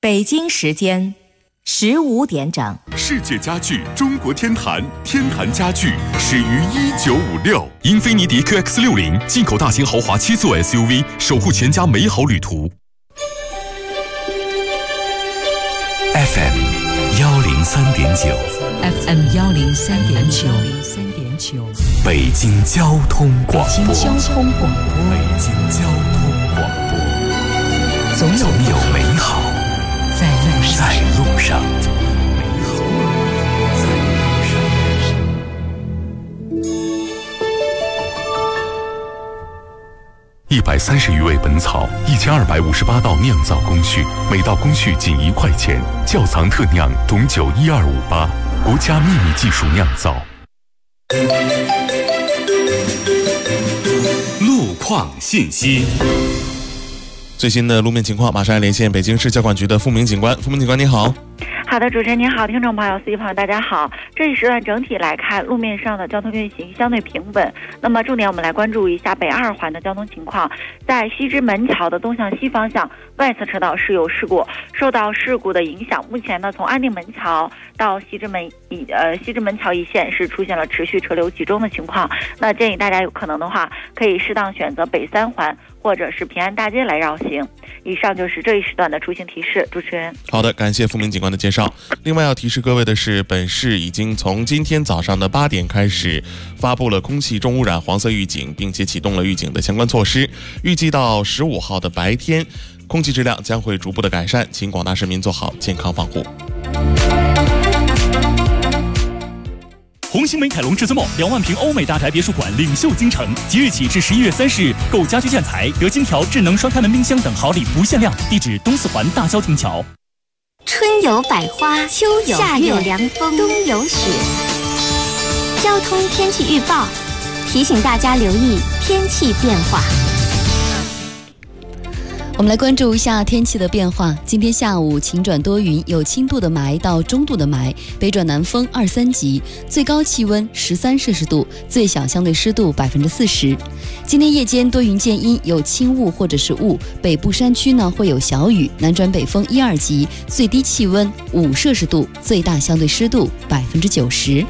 北京时间15点整。 世界家具中国天坛，天坛家具始于1956。英菲尼迪 QX60 进口大型豪华7座 SUV， 守护全家美好旅途。FM 103.9 FM 103.9， 北京交通广播。 北京交通广播，总有美好在路上。 130余味本草，1258道酿造工序，每道工序仅1块钱。窖藏特酿董酒12588，国家秘密技术酿造。路况信息。 最新的路面情况，马上来连线北京市交管局的付明警官。付明警官，你好。 好的，主持人您好，听众朋友、司机朋友大家好。这一时段整体来看，路面上的交通运行相对平稳。那么重点我们来关注一下北2环的交通情况。在西直门桥的东向西方向外侧车道是有事故，受到事故的影响，目前呢从安定门桥到西直门桥一线是出现了持续车流集中的情况。那建议大家有可能的话，可以适当选择北3环或者是平安大街来绕行。以上就是这一时段的出行提示。主持人， 好的，感谢付明警官的介绍。另外要提示各位的是，本市已经从今天早上的8点开始发布了空气重污染黄色预警，并且启动了预警的相关措施。预计到15号的白天，空气质量将会逐步的改善，请广大市民做好健康防护。 红星美凯龙至尊梦2万平欧美大宅别墅馆领袖京城，即日起至11月30日，购家居建材得金条、智能双开门冰箱等好礼不限量。地址东4环大郊亭桥。 春有百花，秋有夏有凉风，冬有雪。交通天气预报提醒大家留意天气变化。 我们来关注一下天气的变化。今天下午晴转多云，有轻度的霾到中度的霾，北转南风2、3级，最高气温13摄氏度，最小相对湿度40%。今天夜间多云见阴，有轻雾或者是雾，北部山区呢会有小雨，南转北风1、2级，最低气温5摄氏度，最大相对湿度90%。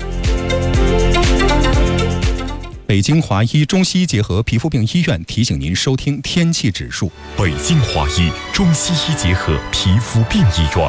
北京华医中西医结合皮肤病医院提醒您收听天气指数。 北京华医中西医结合皮肤病医院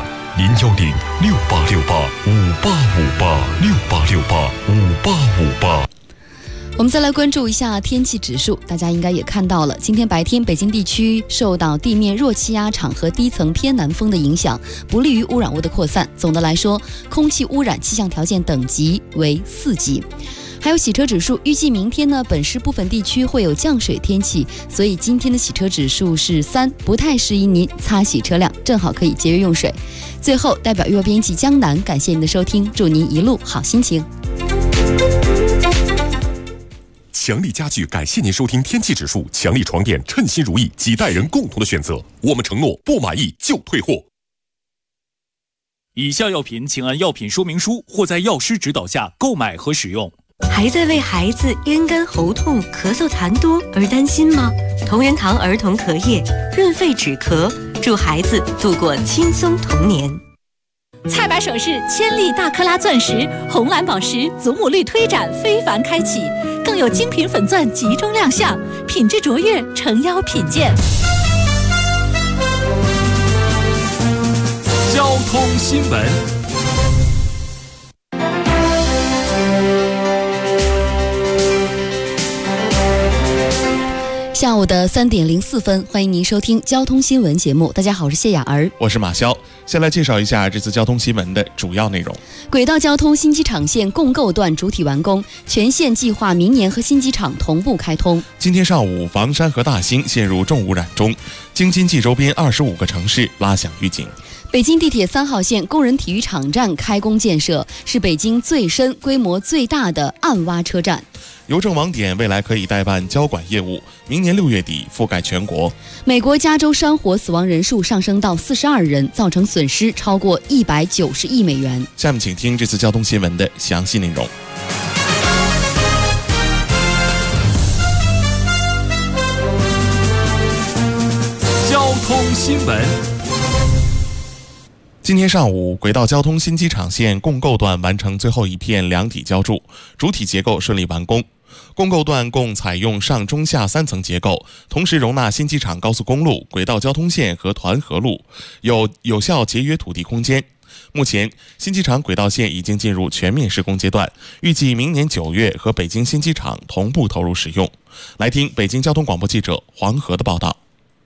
，0106868585858，68685858。 我们再来关注一下天气指数，大家应该也看到了，今天白天北京地区受到地面弱气压场和低层偏南风的影响，不利于污染物的扩散。总的来说，空气污染气象条件等级为4级。还有洗车指数，预计明天呢，本市部分地区会有降水天气，所以今天的洗车指数是3，不太适宜您擦洗车辆，正好可以节约用水。最后，代表娱乐编辑江南，感谢您的收听，祝您一路好心情。 强力家具感谢您收听天气指数，强力床垫称心如意，几代人共同的选择，我们承诺不满意就退货。 以下药品请按药品说明书或在药师指导下购买和使用。 还在为孩子咽干喉痛、咳嗽痰多而担心吗？同仁堂儿童咳液润肺止咳，助孩子度过轻松童年。 菜百省市千粒大克拉钻石、红蓝宝石祖母绿推展非凡开启，更有精品粉钻集中亮相，品质卓越，诚邀品鉴。 交通新闻。 下午的3点04分，欢迎您收听交通新闻节目。大家好，我是谢雅儿， 我是马潇。先来介绍一下这次交通新闻的主要内容。 轨道交通新机场线共构段主体完工，全线计划明年和新机场同步开通。 今天上午，房山和大兴陷入重污染中，京津冀周边25个城市拉响预警。 北京地铁3号线工人体育场站开工建设，是北京最深、规模最大的暗挖车站。 邮政网点未来可以代办交管业务，明年6月底覆盖全国。 美国加州山火死亡人数上升到42人，造成损失超过190亿美元。 下面请听这次交通新闻的详细内容。 交通新闻。 今天上午，轨道交通新机场线共构段完成最后一片梁体浇筑，主体结构顺利完工。共构段共采用上中下3层结构，同时容纳新机场高速公路、轨道交通线和团河路，有效节约土地空间。目前，新机场轨道线已经进入全面施工阶段，预计明年9月和北京新机场同步投入使用。来听北京交通广播记者黄河的报道。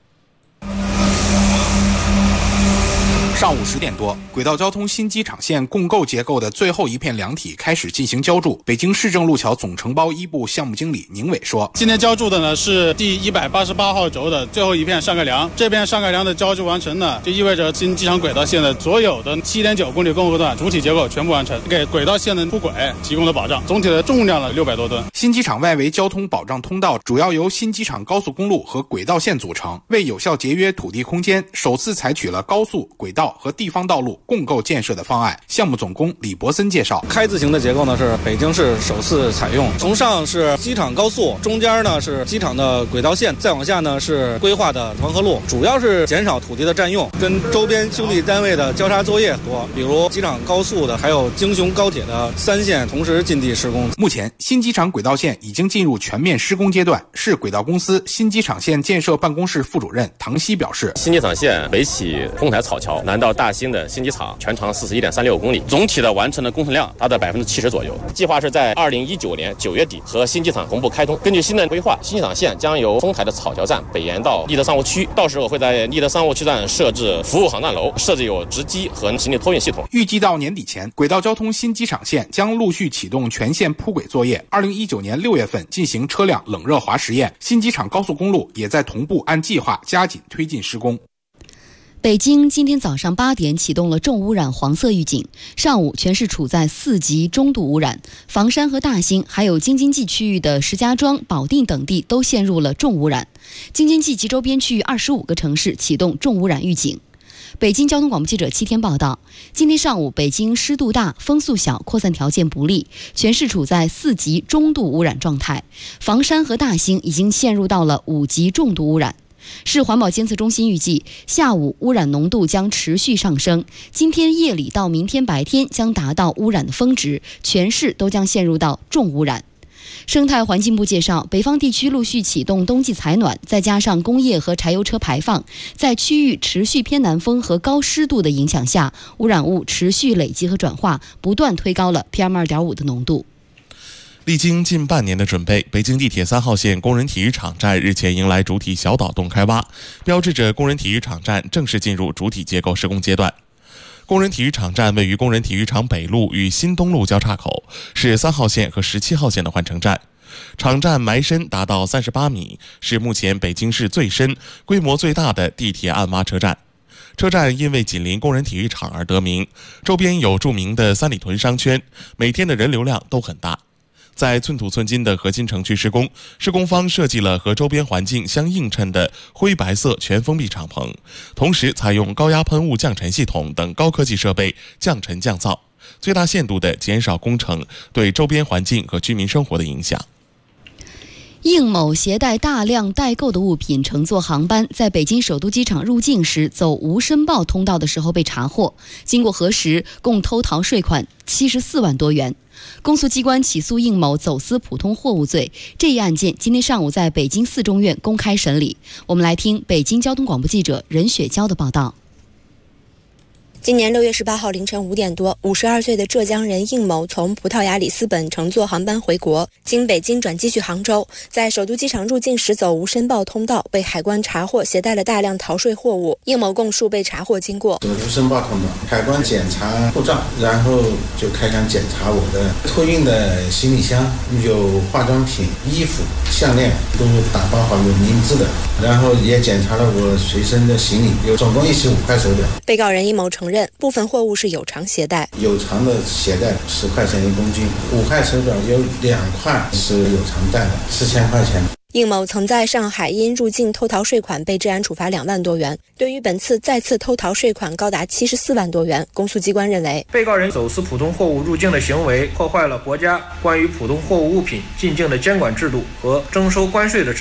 上午10点多，轨道交通新机场线共构结构的最后一片梁体开始进行浇筑。北京市政路桥总承包一部项目经理宁伟说：“ 今天浇筑的呢是第188号轴的最后一片上盖梁，这片上盖梁的浇筑完成呢，就意味着新机场轨道线的所有的7.9公里共构段主体结构全部完成，给轨道线的铺轨提供了保障。总体的重量呢600多吨。 新机场外围交通保障通道主要由新机场高速公路和轨道线组成，为有效节约土地空间，首次采取了高速、轨道和地方道路共构建设的方案。项目总工李博森介绍， 开字形的结构呢是北京市首次采用，从上是机场高速，中间呢是机场的轨道线，再往下呢是规划的团河路，主要是减少土地的占用，跟周边兄弟单位的交叉作业多，比如机场高速的还有京雄高铁的3线同时进地施工。 目前新机场轨道线已经进入全面施工阶段，市轨道公司新机场线建设办公室副主任唐希表示， 新机场线北起丰台草桥，南到大兴的新机场，全长41.36公里，总体的完成的工程量达到70%左右。计划是在2019年9月底和新机场同步开通。根据新的规划，新机场线将由丰台的草桥站北延到立德商务区，到时候会在立德商务区站设置服务航站楼，设置有直机和行李托运系统。 预计到年底前，轨道交通新机场线将陆续启动全线铺轨作业。2019年6月份进行车辆冷热滑实验。新机场高速公路也在同步按计划加紧推进施工。 北京今天早上8点启动了重污染黄色预警，上午全市处在4级中度污染，房山和大兴还有京津冀区域的石家庄、保定等地都陷入了重污染。京津冀及周边区域25个城市启动重污染预警。北京交通广播记者7天报道，今天上午北京湿度大、风速小、扩散条件不利，全市处在4级中度污染状态，房山和大兴已经陷入到了5级重度污染。市环保监测中心预计，下午污染浓度将持续上升，今天夜里到明天白天将达到污染的峰值，全市都将陷入到重污染。生态环境部介绍，北方地区陆续启动冬季采暖，再加上工业和柴油车排放，在区域持续偏南风和高湿度的影响下，污染物持续累积和转化，不断推高了 PM2.5 的浓度。 历经近半年的准备，北京地铁3号线工人体育场站日前迎来主体小岛洞开挖，标志着工人体育场站正式进入主体结构施工阶段。工人体育场站位于工人体育场北路与新东路交叉口，是3号线和17号线的换乘站。场站埋深达到38米，是目前北京市最深、规模最大的地铁暗挖车站。车站因为紧邻工人体育场而得名，周边有著名的三里屯商圈，每天的人流量都很大。在寸土寸金的核心城区施工，施工方设计了和周边环境相映衬的灰白色全封闭敞篷，同时采用高压喷雾降尘系统等高科技设备降尘降噪，最大限度地减少工程对周边环境和居民生活的影响。 应某携带大量代购的物品乘坐航班，在北京首都机场入境时走无申报通道的时候被查获，经过核实，共偷逃税款74万多元。公诉机关起诉应某走私普通货物罪，这一案件今天上午在北京4中院公开审理。我们来听北京交通广播记者任雪娇的报道。 今年6月18号凌晨5点多，52岁的浙江人应某从葡萄牙里斯本乘坐航班回国，经北京转机去杭州，在首都机场入境时走无申报通道，被海关查获携带了大量逃税货物。应某供述被查获经过： 走无申报通道，海关检查护照，然后就开始检查我的托运的行李箱，有化妆品、衣服、项链，都是打包好有名字的，然后也检查了我随身的行李，有总共15块手表。 被告人应某承认部分货物是有偿携带， 有偿的携带10块钱1公斤，5块手表有2块是有偿带的，4000块钱。 应某曾在上海因入境偷逃税款被治安处罚2万多元，对于本次再次偷逃税款高达74万多元，公诉机关认为， 被告人走私普通货物入境的行为破坏了国家关于普通货物物品进境的监管制度和征收关税的制度，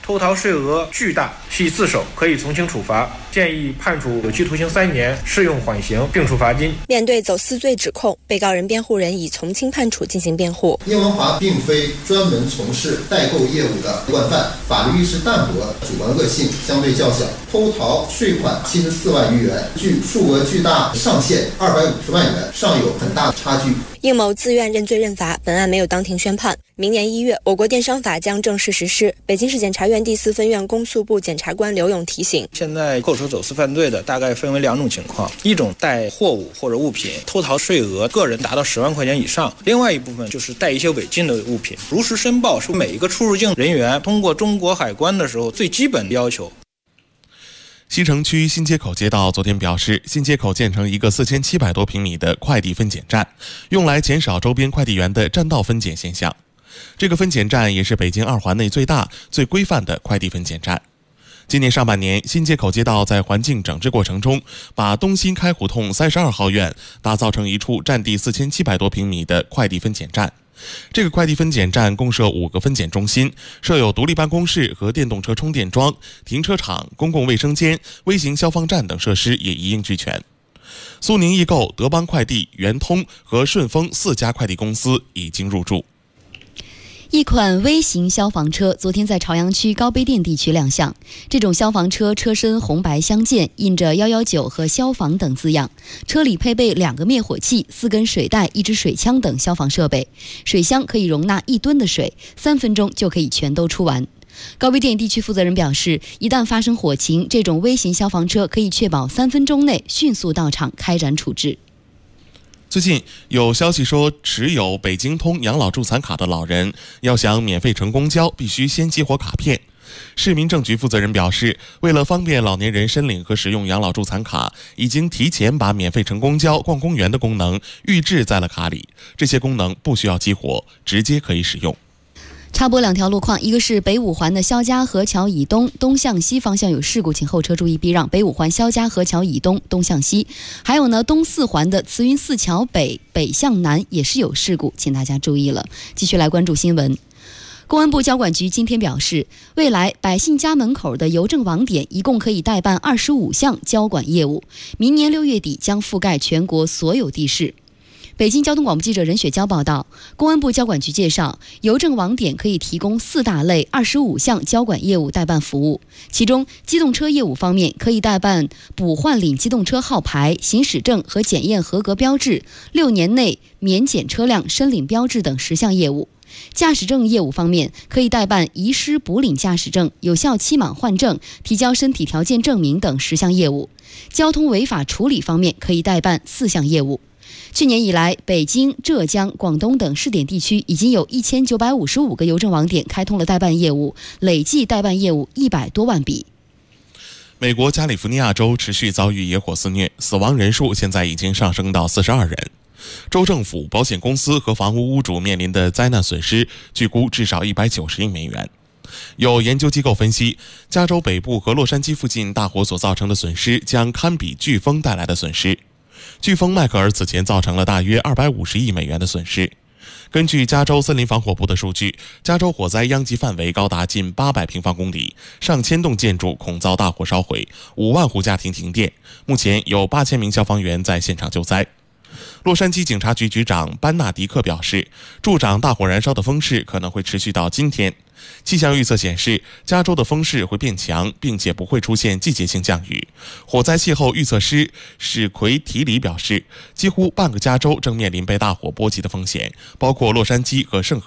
偷逃税额巨大，系自首，可以从轻处罚，建议判处有期徒刑3年，适用缓刑，并处罚金。 面对走私罪指控，被告人辩护人以从轻判处进行辩护。 叶文华并非专门从事代购业务的惯犯，法律意识淡薄，主观恶性相对较小，偷逃税款74万余元，距数额巨大上限250万元尚有很大差距。 应某自愿认罪认罚，本案没有当庭宣判。明年1月，我国电商法将正式实施。北京市检察院第4分院公诉部检察官刘勇提醒： 现在扣除走私犯罪的大概分为2种情况，一种带货物或者物品偷逃税额个人达到10万块钱以上，另外一部分就是带一些违禁的物品。如实申报是每一个出入境人员通过中国海关的时候最基本的要求。 西城区新街口街道昨天表示，新街口建成一个4700多平米的快递分拣站，用来减少周边快递员的占道分拣现象。这个分拣站也是北京2环内最大、最规范的快递分拣站。今年上半年，新街口街道在环境整治过程中，把东新开胡同32号院打造成一处占地4700多平米的快递分拣站。这个快递分拣站共设5个分拣中心，设有独立办公室和电动车充电桩、停车场、公共卫生间、微型消防站等设施也一应俱全。苏宁易购、德邦快递、圆通和顺丰4家快递公司已经入驻。 一款微型消防车昨天在朝阳区高碑店地区亮相。这种消防车车身红白相间，印着119和消防等字样。车里配备2个灭火器、4根水带、1支水枪等消防设备。水箱可以容纳1吨的水，3分钟就可以全都出完。高碑店地区负责人表示，一旦发生火情，这种微型消防车可以确保3分钟内迅速到场开展处置。 最近有消息说，持有北京通养老助残卡的老人要想免费乘公交，必须先激活卡片。市民政局负责人表示，为了方便老年人申领和使用养老助残卡，已经提前把免费乘公交、逛公园的功能预置在了卡里，这些功能不需要激活，直接可以使用。 插播2条路况，一个是北5环的肖家河桥以东东向西方向有事故，请后车注意避让。北5环肖家河桥以东东向西。还有呢，东4环的慈云寺桥北北向南也是有事故，请大家注意了。继续来关注新闻。公安部交管局今天表示，未来百姓家门口的邮政网点一共可以代办25项交管业务，明年6月底将覆盖全国所有地市。北京交通广播记者任雪娇报道，公安部交管局介绍，邮政网点可以提供4大类25项交管业务代办服务，其中机动车业务方面可以代办补换领机动车号牌、行驶证和检验合格标志，6年内免检车辆申领标志等10项业务。驾驶证业务方面，可以代办遗失补领驾驶证、有效期满换证、提交身体条件证明等10项业务。交通违法处理方面，可以代办4项业务。去年以来，北京、浙江、广东等试点地区已经有1955个邮政网点开通了代办业务，累计代办业务100多万笔。 美国加利福尼亚州持续遭遇野火肆虐，死亡人数现在已经上升到42人。州政府、保险公司和房屋屋主面临的灾难损失，据估至少190亿美元。有研究机构分析，加州北部和洛杉矶附近大火所造成的损失将堪比飓风带来的损失。飓风迈克尔此前造成了大约250亿美元的损失。根据加州森林防火部的数据，加州火灾殃及范围高达近800平方公里，上千栋建筑恐遭大火烧毁，5万户家庭停电。目前有8000名消防员在现场救灾。洛杉矶警察局局长班纳迪克表示，助长大火燃烧的风势可能会持续到今天。气象预测显示，加州的风势会变强，并且不会出现季节性降雨。火灾气候预测师史奎提里表示，几乎半个加州正面临被大火波及的风险，包括洛杉矶和圣